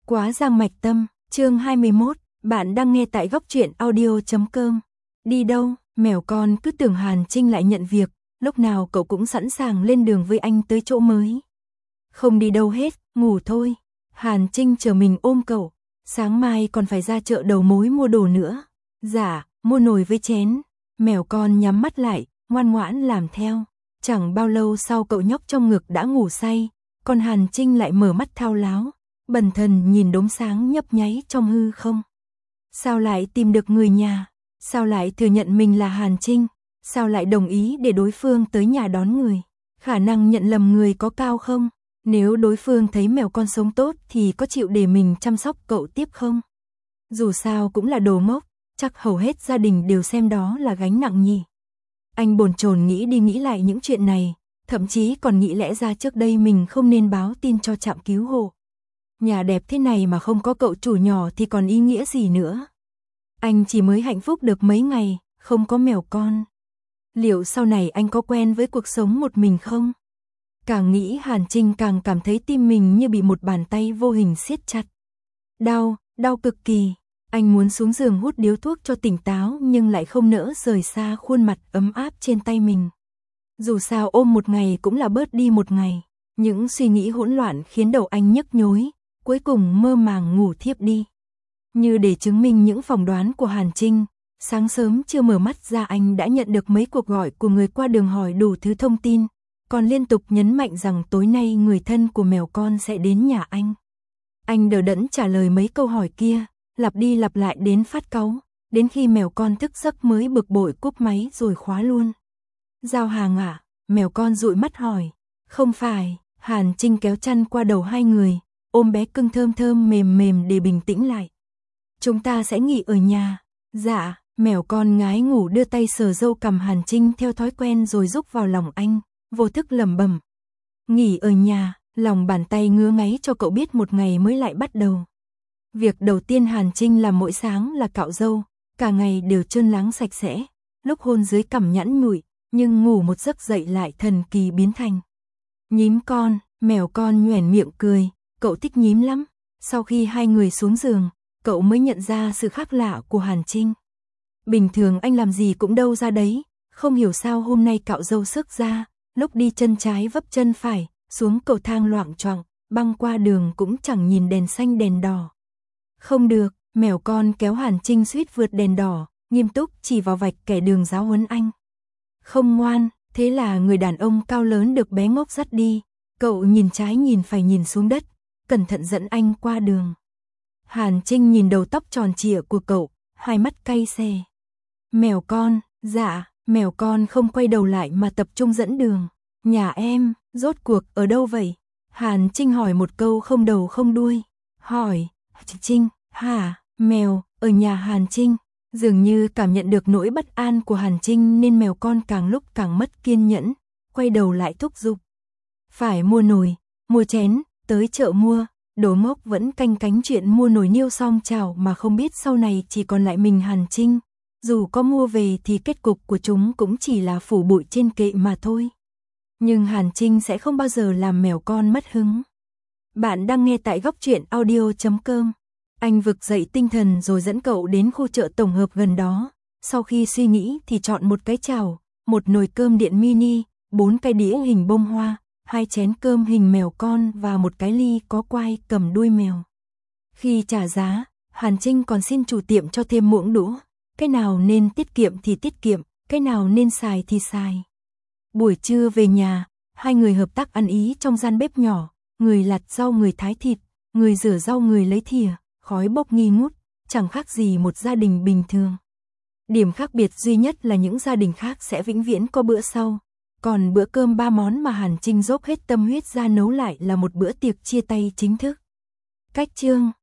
Quá giang mạch tâm, chương 21, bạn đang nghe tại góc truyện audio.com. Đi đâu, mèo con cứ tưởng Hàn Trinh lại nhận việc, lúc nào cậu cũng sẵn sàng lên đường với anh tới chỗ mới. Không đi đâu hết, ngủ thôi. Hàn Trinh chờ mình ôm cậu, sáng mai còn phải ra chợ đầu mối mua đồ nữa. Dạ, mua nồi với chén. Mèo con nhắm mắt lại, ngoan ngoãn làm theo. Chẳng bao lâu sau cậu nhóc trong ngực đã ngủ say, còn Hàn Trinh lại mở mắt thao láo, bần thần nhìn đốm sáng nhấp nháy trong hư không. Sao lại tìm được người nhà? Sao lại thừa nhận mình là Hàn Trinh? Sao lại đồng ý để đối phương tới nhà đón người? Khả năng nhận lầm người có cao không? Nếu đối phương thấy mèo con sống tốt thì có chịu để mình chăm sóc cậu tiếp không? Dù sao cũng là đồ ngốc, chắc hầu hết gia đình đều xem đó là gánh nặng nhỉ. Anh bồn chồn nghĩ đi nghĩ lại những chuyện này, thậm chí còn nghĩ lẽ ra trước đây mình không nên báo tin cho trạm cứu hộ. Nhà đẹp thế này mà không có cậu chủ nhỏ thì còn ý nghĩa gì nữa. Anh chỉ mới hạnh phúc được mấy ngày, không có mèo con. Liệu sau này anh có quen với cuộc sống một mình không? Càng nghĩ Hàn Trinh càng cảm thấy tim mình như bị một bàn tay vô hình siết chặt. Đau, đau cực kỳ. Anh muốn xuống giường hút điếu thuốc cho tỉnh táo nhưng lại không nỡ rời xa khuôn mặt ấm áp trên tay mình. Dù sao ôm một ngày cũng là bớt đi một ngày. Những suy nghĩ hỗn loạn khiến đầu anh nhức nhối, cuối cùng mơ màng ngủ thiếp đi. Như để chứng minh những phỏng đoán của Hàn Trinh, sáng sớm chưa mở mắt ra anh đã nhận được mấy cuộc gọi của người qua đường hỏi đủ thứ thông tin, còn liên tục nhấn mạnh rằng tối nay người thân của mèo con sẽ đến nhà anh. Anh đờ đẫn trả lời mấy câu hỏi kia, lặp đi lặp lại đến phát cáu, đến khi mèo con thức giấc mới bực bội cúp máy rồi khóa luôn. Giao hàng à? Mèo con dụi mắt hỏi. Không phải. Hàn Trinh kéo chăn qua đầu hai người, ôm bé cưng thơm thơm mềm mềm để bình tĩnh lại. Chúng ta sẽ nghỉ ở nhà. Dạ. Mèo con ngái ngủ đưa tay sờ râu cằm Hàn Trinh theo thói quen rồi rúc vào lòng anh, vô thức lẩm bẩm. Nghỉ ở nhà, lòng bàn tay ngứa ngáy cho cậu biết một ngày mới lại bắt đầu. Việc đầu tiên Hàn Trinh làm mỗi sáng là cạo râu, cả ngày đều trơn láng sạch sẽ, lúc hôn dưới cằm nhẵn nhụi, nhưng ngủ một giấc dậy lại thần kỳ biến thành. Nhím con, mèo con nhoẻn miệng cười, cậu thích nhím lắm. Sau khi hai người xuống giường, cậu mới nhận ra sự khác lạ của Hàn Trinh. Bình thường anh làm gì cũng đâu ra đấy, không hiểu sao hôm nay cạo râu sức ra, lúc đi chân trái vấp chân phải, xuống cầu thang loạng choạng, băng qua đường cũng chẳng nhìn đèn xanh đèn đỏ. Không được, mèo con kéo Hàn Trinh suýt vượt đèn đỏ, nghiêm túc chỉ vào vạch kẻ đường giáo huấn anh. Không ngoan, thế là người đàn ông cao lớn được bé ngốc dắt đi, cậu nhìn trái nhìn phải nhìn xuống đất, cẩn thận dẫn anh qua đường. Hàn Trinh nhìn đầu tóc tròn trịa của cậu, hai mắt cay xè. Mèo con, dạ, mèo con không quay đầu lại mà tập trung dẫn đường. Nhà em, rốt cuộc ở đâu vậy? Hàn Trinh hỏi một câu không đầu không đuôi. Hỏi, Trinh, hả, mèo, ở nhà Hàn Trinh. Dường như cảm nhận được nỗi bất an của Hàn Trinh nên mèo con càng lúc càng mất kiên nhẫn, quay đầu lại thúc giục. Phải mua nồi, mua chén, tới chợ mua. Đồ ngốc vẫn canh cánh chuyện mua nồi niêu song chảo mà không biết sau này chỉ còn lại mình Hàn Trinh. Dù có mua về thì kết cục của chúng cũng chỉ là phủ bụi trên kệ mà thôi. Nhưng Hàn Trinh sẽ không bao giờ làm mèo con mất hứng. Bạn đang nghe tại góc truyện audio.com. Anh vực dậy tinh thần rồi dẫn cậu đến khu chợ tổng hợp gần đó. Sau khi suy nghĩ thì chọn một cái chảo, một nồi cơm điện mini, 4 cái đĩa hình bông hoa, 2 chén cơm hình mèo con và một cái ly có quai cầm đuôi mèo. Khi trả giá, Hàn Trinh còn xin chủ tiệm cho thêm muỗng đũa. Cái nào nên tiết kiệm thì tiết kiệm, cái nào nên xài thì xài. Buổi trưa về nhà, hai người hợp tác ăn ý trong gian bếp nhỏ, người lặt rau người thái thịt, người rửa rau người lấy thìa, khói bốc nghi ngút, chẳng khác gì một gia đình bình thường. Điểm khác biệt duy nhất là những gia đình khác sẽ vĩnh viễn có bữa sau, còn bữa cơm 3 món mà Hàn Trinh dốc hết tâm huyết ra nấu lại là một bữa tiệc chia tay chính thức. Cách chương